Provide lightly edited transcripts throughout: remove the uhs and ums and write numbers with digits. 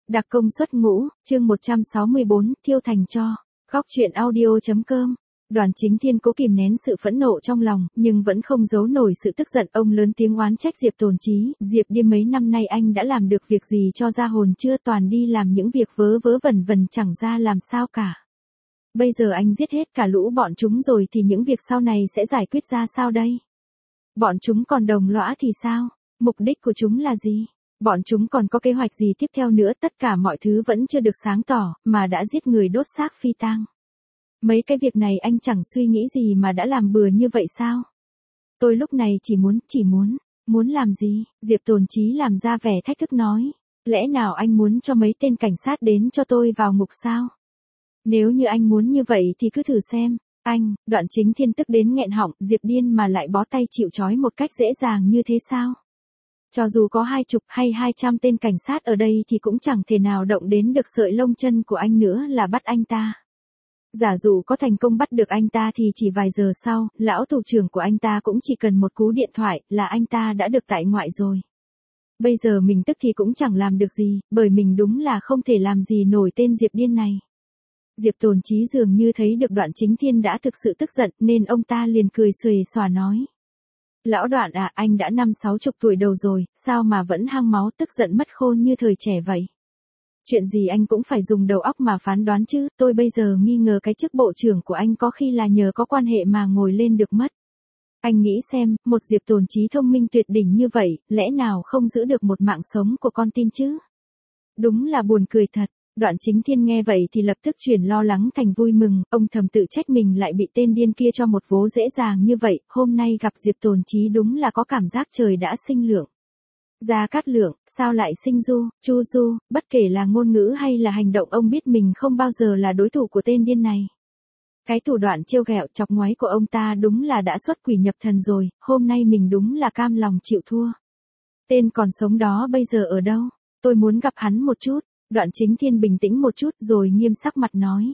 Đặc công suất ngũ, chương 164, thiêu thành tro. Góc truyện audio.com. Đoàn Chính Thiên cố kìm nén sự phẫn nộ trong lòng, nhưng vẫn không giấu nổi sự tức giận. Ông lớn tiếng oán trách Diệp Tồn Chí. Diệp đi mấy năm nay anh đã làm được việc gì cho ra hồn chưa, toàn đi làm những việc vớ vớ vẩn vẩn chẳng ra làm sao cả. Bây giờ anh giết hết cả lũ bọn chúng rồi thì những việc sau này sẽ giải quyết ra sao đây? Bọn chúng còn đồng lõa thì sao? Mục đích của chúng là gì? Bọn chúng còn có kế hoạch gì tiếp theo nữa? Tất cả mọi thứ vẫn chưa được sáng tỏ, mà đã giết người đốt xác phi tang. Mấy cái việc này anh chẳng suy nghĩ gì mà đã làm bừa như vậy sao? Tôi lúc này muốn làm gì? Diệp Tồn Chí làm ra vẻ thách thức nói. Lẽ nào anh muốn cho mấy tên cảnh sát đến cho tôi vào ngục sao? Nếu như anh muốn như vậy thì cứ thử xem. Anh, Đoạn Chính Thiên tức đến nghẹn họng, Diệp điên mà lại bó tay chịu trói một cách dễ dàng như thế sao? Cho dù có 20 hay 200 tên cảnh sát ở đây thì cũng chẳng thể nào động đến được sợi lông chân của anh nữa là bắt anh ta. Giả dụ có thành công bắt được anh ta thì chỉ vài giờ sau, lão thủ trưởng của anh ta cũng chỉ cần một cú điện thoại là anh ta đã được tại ngoại rồi. Bây giờ mình tức thì cũng chẳng làm được gì, bởi mình đúng là không thể làm gì nổi tên Diệp điên này. Diệp Tồn Chí dường như thấy được Đoạn Chính Thiên đã thực sự tức giận nên ông ta liền cười xuề xòa nói. Lão Đoạn à, anh đã 50-60 tuổi đầu rồi, sao mà vẫn hăng máu tức giận mất khôn như thời trẻ vậy? Chuyện gì anh cũng phải dùng đầu óc mà phán đoán chứ, tôi bây giờ nghi ngờ cái chức bộ trưởng của anh có khi là nhờ có quan hệ mà ngồi lên được mất. Anh nghĩ xem, một Diệp Tồn Chí thông minh tuyệt đỉnh như vậy, lẽ nào không giữ được một mạng sống của con tin chứ? Đúng là buồn cười thật. Đoạn Chính Thiên nghe vậy thì lập tức chuyển lo lắng thành vui mừng, ông thầm tự trách mình lại bị tên điên kia cho một vố dễ dàng như vậy, hôm nay gặp Diệp Tồn Chí đúng là có cảm giác trời đã sinh lượng. Gia Cát Lượng, sao lại sinh du, chu du, bất kể là ngôn ngữ hay là hành động ông biết mình không bao giờ là đối thủ của tên điên này. Cái thủ đoạn trêu ghẹo chọc ngoáy của ông ta đúng là đã xuất quỷ nhập thần rồi, hôm nay mình đúng là cam lòng chịu thua. Tên còn sống đó bây giờ ở đâu? Tôi muốn gặp hắn một chút. Đoạn Chính Thiên bình tĩnh một chút rồi nghiêm sắc mặt nói.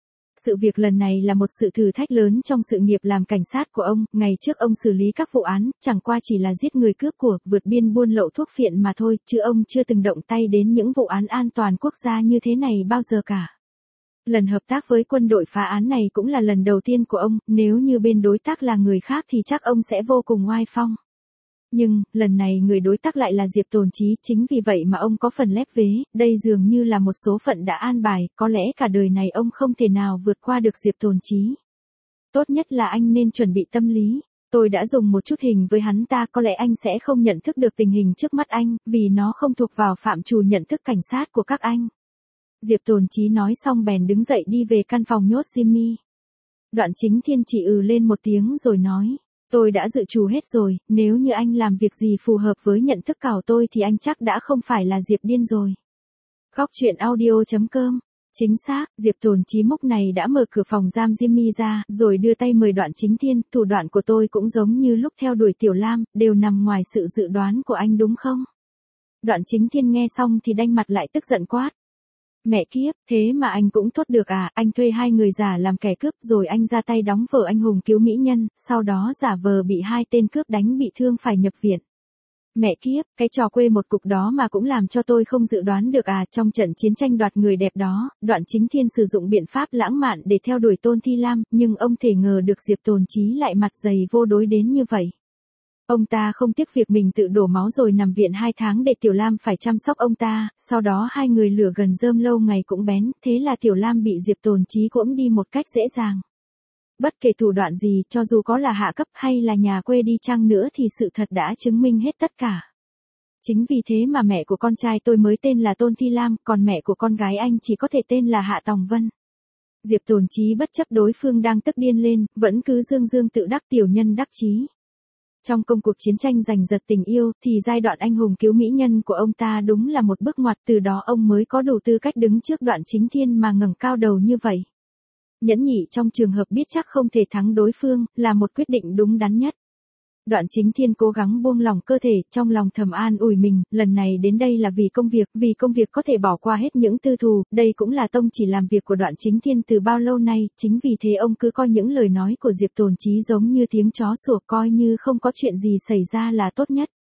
Sự việc lần này là một sự thử thách lớn trong sự nghiệp làm cảnh sát của ông, ngày trước ông xử lý các vụ án, chẳng qua chỉ là giết người cướp của, vượt biên buôn lậu thuốc phiện mà thôi, chứ ông chưa từng động tay đến những vụ án an toàn quốc gia như thế này bao giờ cả. Lần hợp tác với quân đội phá án này cũng là lần đầu tiên của ông, nếu như bên đối tác là người khác thì chắc ông sẽ vô cùng oai phong. Nhưng, lần này người đối tác lại là Diệp Tồn Chí, chính vì vậy mà ông có phần lép vế, đây dường như là một số phận đã an bài, có lẽ cả đời này ông không thể nào vượt qua được Diệp Tồn Chí. Tốt nhất là anh nên chuẩn bị tâm lý, tôi đã dùng một chút hình với hắn ta, có lẽ anh sẽ không nhận thức được tình hình trước mắt anh, vì nó không thuộc vào phạm trù nhận thức cảnh sát của các anh. Diệp Tồn Chí nói xong bèn đứng dậy đi về căn phòng nhốt Jimmy. Đoạn Chính Thiên chỉ lên một tiếng rồi nói. Tôi đã dự trù hết rồi, nếu như anh làm việc gì phù hợp với nhận thức của tôi thì anh chắc đã không phải là Diệp điên rồi. Góc truyện audio.com. Chính xác, Diệp Tồn Chí mốc này đã mở cửa phòng giam Jimmy ra, rồi đưa tay mời Đoạn Chính Thiên, thủ đoạn của tôi cũng giống như lúc theo đuổi Tiểu Lam, đều nằm ngoài sự dự đoán của anh đúng không? Đoạn Chính Thiên nghe xong thì đanh mặt lại tức giận quát. Mẹ kiếp, thế mà anh cũng thốt được à, anh thuê 2 người giả làm kẻ cướp rồi anh ra tay đóng vở anh hùng cứu mỹ nhân, sau đó giả vờ bị 2 tên cướp đánh bị thương phải nhập viện. Mẹ kiếp, cái trò quê một cục đó mà cũng làm cho tôi không dự đoán được à, trong trận chiến tranh đoạt người đẹp đó, Đoạn Chính Thiên sử dụng biện pháp lãng mạn để theo đuổi Tôn Thi Lam, nhưng ông thể ngờ được Diệp Tồn Chí lại mặt dày vô đối đến như vậy. Ông ta không tiếc việc mình tự đổ máu rồi nằm viện 2 tháng để Tiểu Lam phải chăm sóc ông ta, sau đó 2 người lửa gần rơm lâu ngày cũng bén, thế là Tiểu Lam bị Diệp Tồn Chí cuỗm đi một cách dễ dàng. Bất kể thủ đoạn gì, cho dù có là hạ cấp hay là nhà quê đi chăng nữa thì sự thật đã chứng minh hết tất cả. Chính vì thế mà mẹ của con trai tôi mới tên là Tôn Thi Lam, còn mẹ của con gái anh chỉ có thể tên là Hạ Tòng Vân. Diệp Tồn Chí bất chấp đối phương đang tức điên lên, vẫn cứ dương tự đắc tiểu nhân đắc chí. Trong công cuộc chiến tranh giành giật tình yêu thì giai đoạn anh hùng cứu mỹ nhân của ông ta đúng là một bước ngoặt, từ đó ông mới có đủ tư cách đứng trước Đoạn Chính Thiên mà ngẩng cao đầu như vậy. Nhẫn nhị trong trường hợp biết chắc không thể thắng đối phương, là một quyết định đúng đắn nhất. Đoạn Chính Thiên cố gắng buông lỏng cơ thể, trong lòng thầm an ủi mình, lần này đến đây là vì công việc có thể bỏ qua hết những tư thù, đây cũng là tông chỉ làm việc của Đoạn Chính Thiên từ bao lâu nay, chính vì thế ông cứ coi những lời nói của Diệp Tồn Chí giống như tiếng chó sủa, coi như không có chuyện gì xảy ra là tốt nhất.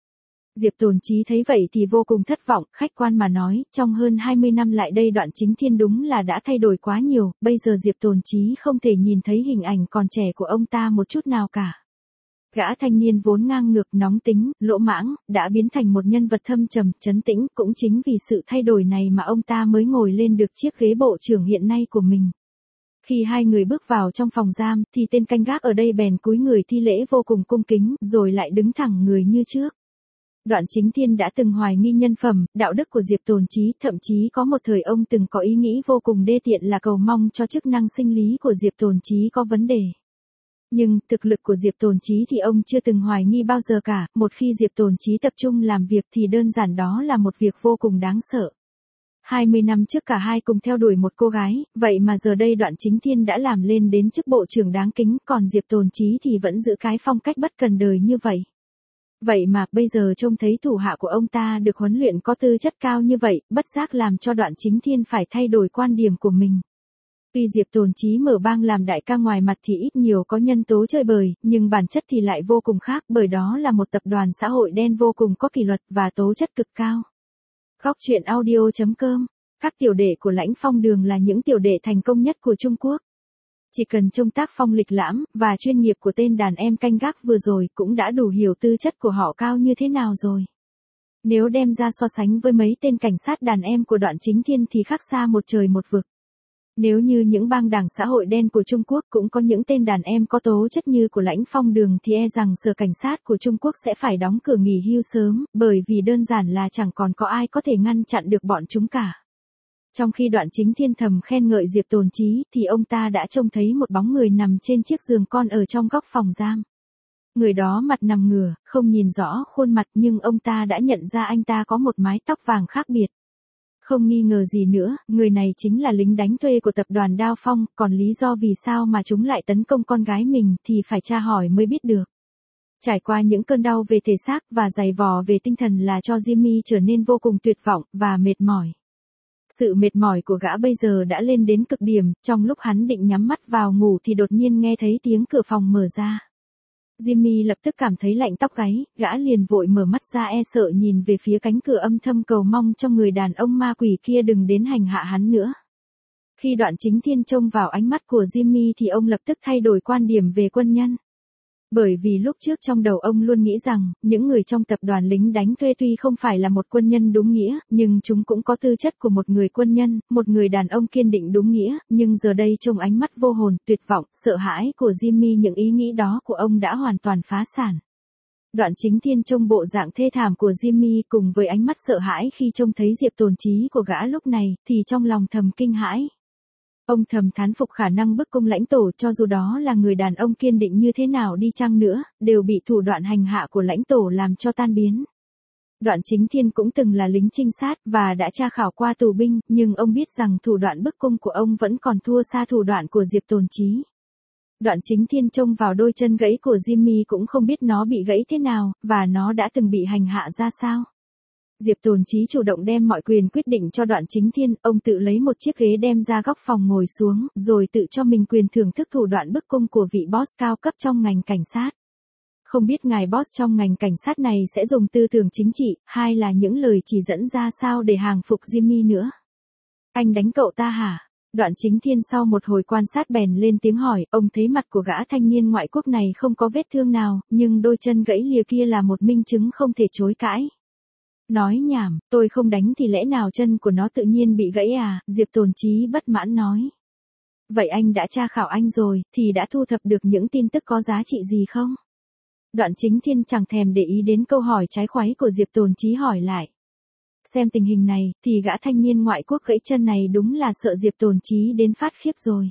Diệp Tồn Chí thấy vậy thì vô cùng thất vọng, khách quan mà nói, trong hơn 20 năm lại đây Đoạn Chính Thiên đúng là đã thay đổi quá nhiều, bây giờ Diệp Tồn Chí không thể nhìn thấy hình ảnh còn trẻ của ông ta một chút nào cả. Gã thanh niên vốn ngang ngược, nóng tính, lỗ mãng, đã biến thành một nhân vật thâm trầm, trấn tĩnh, cũng chính vì sự thay đổi này mà ông ta mới ngồi lên được chiếc ghế bộ trưởng hiện nay của mình. Khi hai người bước vào trong phòng giam, thì tên canh gác ở đây bèn cúi người thi lễ vô cùng cung kính, rồi lại đứng thẳng người như trước. Đoạn Chính Thiên đã từng hoài nghi nhân phẩm, đạo đức của Diệp Tồn Chí, thậm chí có một thời ông từng có ý nghĩ vô cùng đê tiện là cầu mong cho chức năng sinh lý của Diệp Tồn Chí có vấn đề. Nhưng, thực lực của Diệp Tồn Chí thì ông chưa từng hoài nghi bao giờ cả, một khi Diệp Tồn Chí tập trung làm việc thì đơn giản đó là một việc vô cùng đáng sợ. 20 năm trước cả hai cùng theo đuổi một cô gái, vậy mà giờ đây Đoạn Chính Thiên đã làm lên đến chức bộ trưởng đáng kính, còn Diệp Tồn Chí thì vẫn giữ cái phong cách bất cần đời như vậy. Vậy mà, bây giờ trông thấy thủ hạ của ông ta được huấn luyện có tư chất cao như vậy, bất giác làm cho Đoạn Chính Thiên phải thay đổi quan điểm của mình. Tuy Diệp Tồn Chí mở bang làm đại ca ngoài mặt thì ít nhiều có nhân tố chơi bời, nhưng bản chất thì lại vô cùng khác, bởi đó là một tập đoàn xã hội đen vô cùng có kỷ luật và tố chất cực cao. Góc truyện audio.com. Các tiểu đệ của Lãnh Phong Đường là những tiểu đệ thành công nhất của Trung Quốc. Chỉ cần trông tác phong lịch lãm và chuyên nghiệp của tên đàn em canh gác vừa rồi cũng đã đủ hiểu tư chất của họ cao như thế nào rồi. Nếu đem ra so sánh với mấy tên cảnh sát đàn em của Đoạn Chính Thiên thì khác xa một trời một vực. Nếu như những bang đảng xã hội đen của Trung Quốc cũng có những tên đàn em có tố chất như của Lãnh Phong Đường thì e rằng sở cảnh sát của Trung Quốc sẽ phải đóng cửa nghỉ hưu sớm, bởi vì đơn giản là chẳng còn có ai có thể ngăn chặn được bọn chúng cả. Trong khi Đoạn Chính Thiên thầm khen ngợi Diệp Tồn Chí thì ông ta đã trông thấy một bóng người nằm trên chiếc giường con ở trong góc phòng giam. Người đó mặt nằm ngửa, không nhìn rõ khuôn mặt nhưng ông ta đã nhận ra anh ta có một mái tóc vàng khác biệt. Không nghi ngờ gì nữa, người này chính là lính đánh thuê của tập đoàn Đao Phong, còn lý do vì sao mà chúng lại tấn công con gái mình thì phải tra hỏi mới biết được. Trải qua những cơn đau về thể xác và dày vò về tinh thần là cho Jimmy trở nên vô cùng tuyệt vọng và mệt mỏi. Sự mệt mỏi của gã bây giờ đã lên đến cực điểm, trong lúc hắn định nhắm mắt vào ngủ thì đột nhiên nghe thấy tiếng cửa phòng mở ra. Jimmy lập tức cảm thấy lạnh tóc gáy, gã liền vội mở mắt ra e sợ nhìn về phía cánh cửa âm thầm cầu mong cho người đàn ông ma quỷ kia đừng đến hành hạ hắn nữa. Khi Đoạn Chính Thiên trông vào ánh mắt của Jimmy thì ông lập tức thay đổi quan điểm về quân nhân. Bởi vì lúc trước trong đầu ông luôn nghĩ rằng, những người trong tập đoàn lính đánh thuê tuy không phải là một quân nhân đúng nghĩa, nhưng chúng cũng có tư chất của một người quân nhân, một người đàn ông kiên định đúng nghĩa, nhưng giờ đây trong ánh mắt vô hồn, tuyệt vọng, sợ hãi của Jimmy những ý nghĩ đó của ông đã hoàn toàn phá sản. Đoạn Chính Thiên trông bộ dạng thê thảm của Jimmy cùng với ánh mắt sợ hãi khi trông thấy Diệp Tồn Chí của gã lúc này, thì trong lòng thầm kinh hãi. Ông thầm thán phục khả năng bức cung Lãnh Tổ cho dù đó là người đàn ông kiên định như thế nào đi chăng nữa, đều bị thủ đoạn hành hạ của Lãnh Tổ làm cho tan biến. Đoạn Chính Thiên cũng từng là lính trinh sát và đã tra khảo qua tù binh, nhưng ông biết rằng thủ đoạn bức cung của ông vẫn còn thua xa thủ đoạn của Diệp Tồn Chí. Đoạn Chính Thiên trông vào đôi chân gãy của Jimmy cũng không biết nó bị gãy thế nào, và nó đã từng bị hành hạ ra sao. Diệp Tồn Chí chủ động đem mọi quyền quyết định cho Đoạn Chính Thiên, ông tự lấy một chiếc ghế đem ra góc phòng ngồi xuống, rồi tự cho mình quyền thưởng thức thủ đoạn bức cung của vị boss cao cấp trong ngành cảnh sát. Không biết ngài boss trong ngành cảnh sát này sẽ dùng tư tưởng chính trị, hay là những lời chỉ dẫn ra sao để hàng phục Jimmy nữa. Anh đánh cậu ta hả? Đoạn Chính Thiên sau một hồi quan sát bèn lên tiếng hỏi, ông thấy mặt của gã thanh niên ngoại quốc này không có vết thương nào, nhưng đôi chân gãy lìa kia là một minh chứng không thể chối cãi. Nói nhảm, tôi không đánh thì lẽ nào chân của nó tự nhiên bị gãy à, Diệp Tồn Chí bất mãn nói. Vậy anh đã tra khảo anh rồi, thì đã thu thập được những tin tức có giá trị gì không? Đoạn Chính Thiên chẳng thèm để ý đến câu hỏi trái khoái của Diệp Tồn Chí hỏi lại. Xem tình hình này, thì gã thanh niên ngoại quốc gãy chân này đúng là sợ Diệp Tồn Chí đến phát khiếp rồi.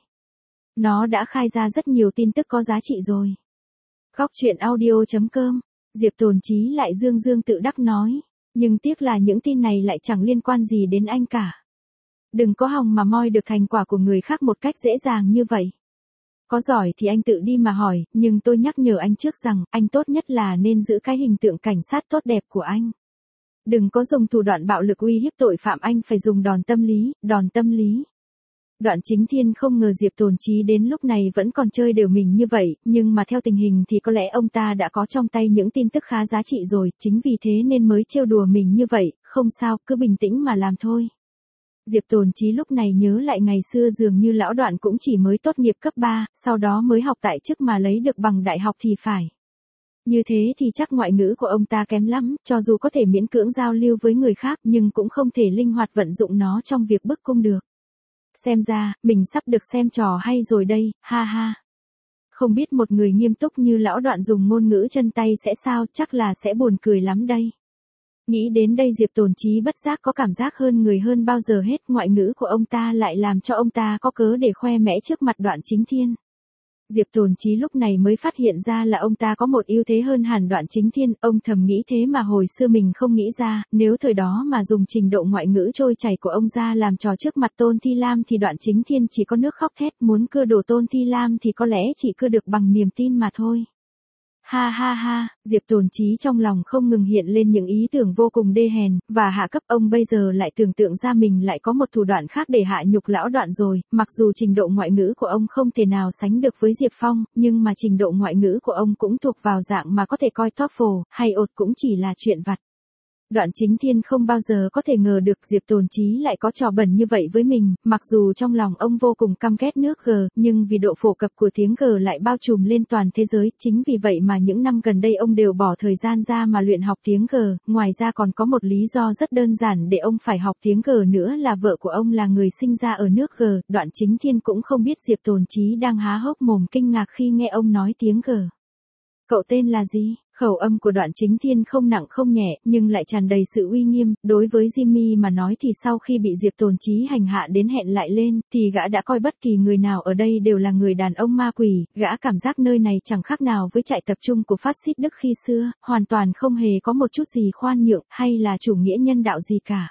Nó đã khai ra rất nhiều tin tức có giá trị rồi. Góc truyện audio.com, Diệp Tồn Chí lại dương dương tự đắc nói. Nhưng tiếc là những tin này lại chẳng liên quan gì đến anh cả. Đừng có hòng mà moi được thành quả của người khác một cách dễ dàng như vậy. Có giỏi thì anh tự đi mà hỏi, nhưng tôi nhắc nhở anh trước rằng, anh tốt nhất là nên giữ cái hình tượng cảnh sát tốt đẹp của anh. Đừng có dùng thủ đoạn bạo lực uy hiếp tội phạm, anh phải dùng đòn tâm lý, đòn tâm lý. Đoạn Chính Thiên không ngờ Diệp Tồn Chí đến lúc này vẫn còn chơi đều mình như vậy, nhưng mà theo tình hình thì có lẽ ông ta đã có trong tay những tin tức khá giá trị rồi, chính vì thế nên mới trêu đùa mình như vậy, không sao, cứ bình tĩnh mà làm thôi. Diệp Tồn Chí lúc này nhớ lại ngày xưa dường như lão Đoạn cũng chỉ mới tốt nghiệp cấp 3, sau đó mới học tại chức mà lấy được bằng đại học thì phải. Như thế thì chắc ngoại ngữ của ông ta kém lắm, cho dù có thể miễn cưỡng giao lưu với người khác nhưng cũng không thể linh hoạt vận dụng nó trong việc bức cung được. Xem ra, mình sắp được xem trò hay rồi đây, ha ha. Không biết một người nghiêm túc như lão Đoạn dùng ngôn ngữ chân tay sẽ sao, chắc là sẽ buồn cười lắm đây. Nghĩ đến đây Diệp Tồn Chí bất giác có cảm giác hơn người hơn bao giờ hết, ngoại ngữ của ông ta lại làm cho ông ta có cớ để khoe mẽ trước mặt Đoạn Chính Thiên. Diệp Tồn Chí lúc này mới phát hiện ra là ông ta có một ưu thế hơn hẳn Đoạn Chính Thiên, ông thầm nghĩ thế mà hồi xưa mình không nghĩ ra, nếu thời đó mà dùng trình độ ngoại ngữ trôi chảy của ông ra làm trò trước mặt Tôn Thi Lam thì Đoạn Chính Thiên chỉ có nước khóc thét, muốn cưa đổ Tôn Thi Lam thì có lẽ chỉ cưa được bằng niềm tin mà thôi. Ha ha ha, Diệp Tồn Chí trong lòng không ngừng hiện lên những ý tưởng vô cùng đê hèn, và hạ cấp ông bây giờ lại tưởng tượng ra mình lại có một thủ đoạn khác để hạ nhục lão Đoạn rồi, mặc dù trình độ ngoại ngữ của ông không thể nào sánh được với Diệp Phong, nhưng mà trình độ ngoại ngữ của ông cũng thuộc vào dạng mà có thể coi TOEFL, hay IELTS cũng chỉ là chuyện vặt. Đoạn Chính Thiên không bao giờ có thể ngờ được Diệp Tồn Chí lại có trò bẩn như vậy với mình, mặc dù trong lòng ông vô cùng căm ghét nước G, nhưng vì độ phổ cập của tiếng G lại bao trùm lên toàn thế giới, chính vì vậy mà những năm gần đây ông đều bỏ thời gian ra mà luyện học tiếng G, ngoài ra còn có một lý do rất đơn giản để ông phải học tiếng G nữa là vợ của ông là người sinh ra ở nước G, Đoạn Chính Thiên cũng không biết Diệp Tồn Chí đang há hốc mồm kinh ngạc khi nghe ông nói tiếng G. Cậu tên là gì? Khẩu âm của Đoạn Chính Thiên không nặng không nhẹ, nhưng lại tràn đầy sự uy nghiêm, đối với Jimmy mà nói thì sau khi bị Diệp Tồn Chí hành hạ đến hẹn lại lên, thì gã đã coi bất kỳ người nào ở đây đều là người đàn ông ma quỷ, gã cảm giác nơi này chẳng khác nào với trại tập trung của phát xít Đức khi xưa, hoàn toàn không hề có một chút gì khoan nhượng, hay là chủ nghĩa nhân đạo gì cả.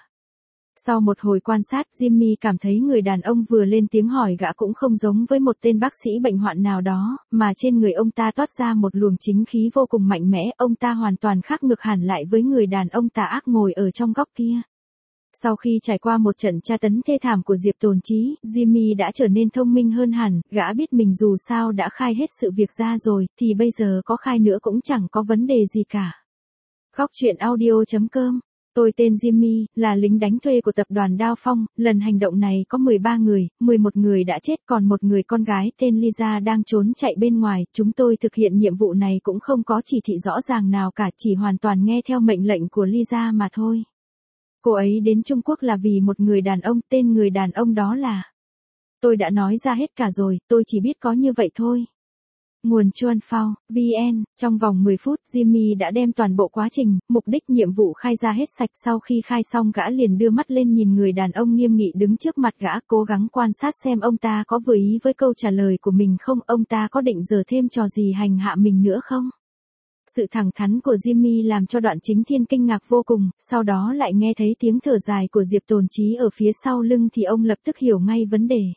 Sau một hồi quan sát, Jimmy cảm thấy người đàn ông vừa lên tiếng hỏi gã cũng không giống với một tên bác sĩ bệnh hoạn nào đó, mà trên người ông ta toát ra một luồng chính khí vô cùng mạnh mẽ, ông ta hoàn toàn khác ngược hẳn lại với người đàn ông tà ác ngồi ở trong góc kia. Sau khi trải qua một trận tra tấn thê thảm của Diệp Tồn Chí, Jimmy đã trở nên thông minh hơn hẳn, gã biết mình dù sao đã khai hết sự việc ra rồi, thì bây giờ có khai nữa cũng chẳng có vấn đề gì cả. Góc truyện audio.com. Tôi tên Jimmy, là lính đánh thuê của tập đoàn Đao Phong, lần hành động này có 13 người, 11 người đã chết còn một người con gái tên Lisa đang trốn chạy bên ngoài, chúng tôi thực hiện nhiệm vụ này cũng không có chỉ thị rõ ràng nào cả, chỉ hoàn toàn nghe theo mệnh lệnh của Lisa mà thôi. Cô ấy đến Trung Quốc là vì một người đàn ông, tên người đàn ông đó là... Tôi đã nói ra hết cả rồi, tôi chỉ biết có như vậy thôi. Nguồn Chuan Phao, VN, trong vòng 10 phút Jimmy đã đem toàn bộ quá trình, mục đích nhiệm vụ khai ra hết sạch, sau khi khai xong gã liền đưa mắt lên nhìn người đàn ông nghiêm nghị đứng trước mặt gã, cố gắng quan sát xem ông ta có vừa ý với câu trả lời của mình không, ông ta có định giở thêm trò gì hành hạ mình nữa không. Sự thẳng thắn của Jimmy làm cho Đoạn Chính Thiên kinh ngạc vô cùng, sau đó lại nghe thấy tiếng thở dài của Diệp Tồn Chí ở phía sau lưng thì ông lập tức hiểu ngay vấn đề.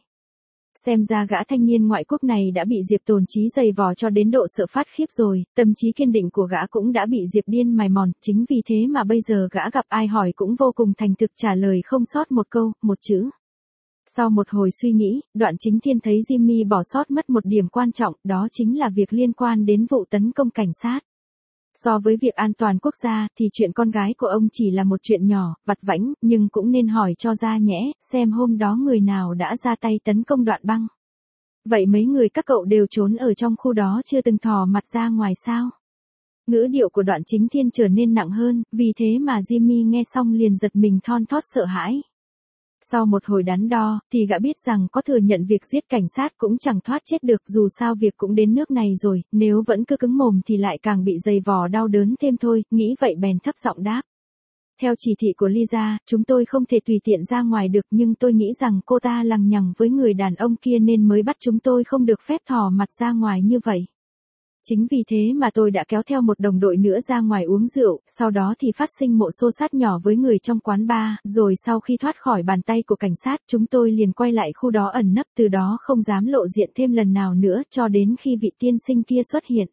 Xem ra gã thanh niên ngoại quốc này đã bị Diệp Tồn Chí giày vò cho đến độ sợ phát khiếp rồi, tâm trí kiên định của gã cũng đã bị Diệp điên mài mòn, chính vì thế mà bây giờ gã gặp ai hỏi cũng vô cùng thành thực trả lời không sót một câu, một chữ. Sau một hồi suy nghĩ, Đoạn Chính Thiên thấy Jimmy bỏ sót mất một điểm quan trọng, đó chính là việc liên quan đến vụ tấn công cảnh sát. So với việc an toàn quốc gia thì chuyện con gái của ông chỉ là một chuyện nhỏ, vặt vãnh, nhưng cũng nên hỏi cho ra nhẽ, xem hôm đó người nào đã ra tay tấn công Đoạn Băng. Vậy mấy người các cậu đều trốn ở trong khu đó chưa từng thò mặt ra ngoài sao? Ngữ điệu của Đoạn Chính Thiên trở nên nặng hơn, vì thế mà Jimmy nghe xong liền giật mình thon thót sợ hãi. Sau một hồi đắn đo, thì gã biết rằng có thừa nhận việc giết cảnh sát cũng chẳng thoát chết được, dù sao việc cũng đến nước này rồi, nếu vẫn cứ cứng mồm thì lại càng bị giày vò đau đớn thêm thôi, nghĩ vậy bèn thấp giọng đáp. Theo chỉ thị của Lisa, chúng tôi không thể tùy tiện ra ngoài được, nhưng tôi nghĩ rằng cô ta lằng nhằng với người đàn ông kia nên mới bắt chúng tôi không được phép thò mặt ra ngoài như vậy. Chính vì thế mà tôi đã kéo theo một đồng đội nữa ra ngoài uống rượu, sau đó thì phát sinh một xô xát nhỏ với người trong quán bar, rồi sau khi thoát khỏi bàn tay của cảnh sát, chúng tôi liền quay lại khu đó ẩn nấp, từ đó không dám lộ diện thêm lần nào nữa cho đến khi vị tiên sinh kia xuất hiện.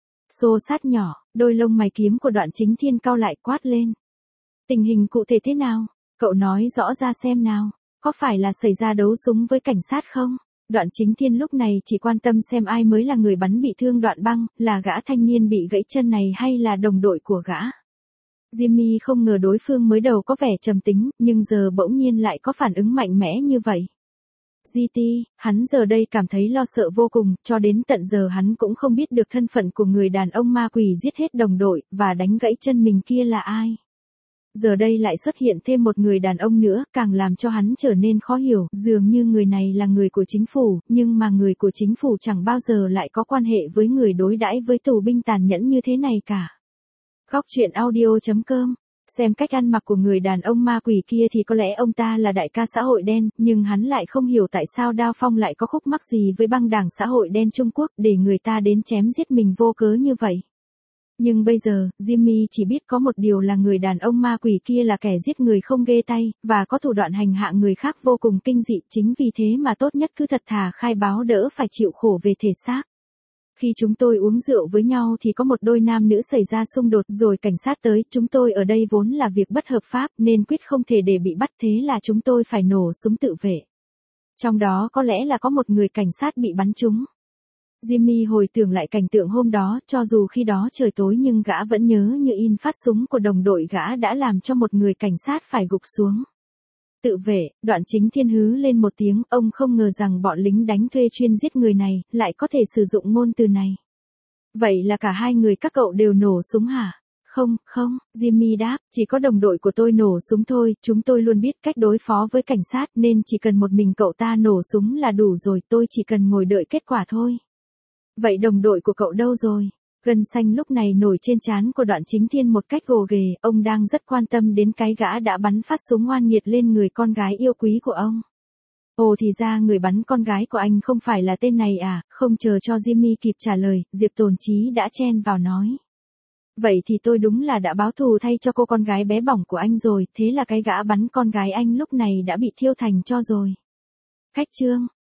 Xô xát nhỏ, đôi lông mày kiếm của Đoạn Chính Thiên cau lại quát lên. Tình hình cụ thể thế nào? Cậu nói rõ ra xem nào. Có phải là xảy ra đấu súng với cảnh sát không? Đoạn Chính Thiên lúc này chỉ quan tâm xem ai mới là người bắn bị thương Đoạn Băng, là gã thanh niên bị gãy chân này hay là đồng đội của gã. Jimmy không ngờ đối phương mới đầu có vẻ trầm tính, nhưng giờ bỗng nhiên lại có phản ứng mạnh mẽ như vậy. GT, hắn giờ đây cảm thấy lo sợ vô cùng, cho đến tận giờ hắn cũng không biết được thân phận của người đàn ông ma quỷ giết hết đồng đội, và đánh gãy chân mình kia là ai. Giờ đây lại xuất hiện thêm một người đàn ông nữa, càng làm cho hắn trở nên khó hiểu, dường như người này là người của chính phủ, nhưng mà người của chính phủ chẳng bao giờ lại có quan hệ với người đối đãi với tù binh tàn nhẫn như thế này cả. Góc truyện audio.com. Xem cách ăn mặc của người đàn ông ma quỷ kia thì có lẽ ông ta là đại ca xã hội đen, nhưng hắn lại không hiểu tại sao Đao Phong lại có khúc mắc gì với băng đảng xã hội đen Trung Quốc để người ta đến chém giết mình vô cớ như vậy. Nhưng bây giờ, Jimmy chỉ biết có một điều là người đàn ông ma quỷ kia là kẻ giết người không ghê tay, và có thủ đoạn hành hạ người khác vô cùng kinh dị, chính vì thế mà tốt nhất cứ thật thà khai báo đỡ phải chịu khổ về thể xác. Khi chúng tôi uống rượu với nhau thì có một đôi nam nữ xảy ra xung đột rồi cảnh sát tới, chúng tôi ở đây vốn là việc bất hợp pháp nên quyết không thể để bị bắt, thế là chúng tôi phải nổ súng tự vệ. Trong đó có lẽ là có một người cảnh sát bị bắn trúng. Jimmy hồi tưởng lại cảnh tượng hôm đó, cho dù khi đó trời tối nhưng gã vẫn nhớ như in phát súng của đồng đội gã đã làm cho một người cảnh sát phải gục xuống. Tự vệ, Đoạn Chính Thiên hứ lên một tiếng, ông không ngờ rằng bọn lính đánh thuê chuyên giết người này, lại có thể sử dụng ngôn từ này. Vậy là cả hai người các cậu đều nổ súng hả? Không, Jimmy đáp, chỉ có đồng đội của tôi nổ súng thôi, chúng tôi luôn biết cách đối phó với cảnh sát nên chỉ cần một mình cậu ta nổ súng là đủ rồi, tôi chỉ cần ngồi đợi kết quả thôi. Vậy đồng đội của cậu đâu rồi? Gân xanh lúc này nổi trên trán của Đoạn Chính Thiên một cách gồ ghề, ông đang rất quan tâm đến cái gã đã bắn phát súng oan nghiệt lên người con gái yêu quý của ông. Ồ thì ra người bắn con gái của anh không phải là tên này à, không chờ cho Jimmy kịp trả lời, Diệp Tồn Chí đã chen vào nói. Vậy thì tôi đúng là đã báo thù thay cho cô con gái bé bỏng của anh rồi, thế là cái gã bắn con gái anh lúc này đã bị thiêu thành tro rồi. Khách chương.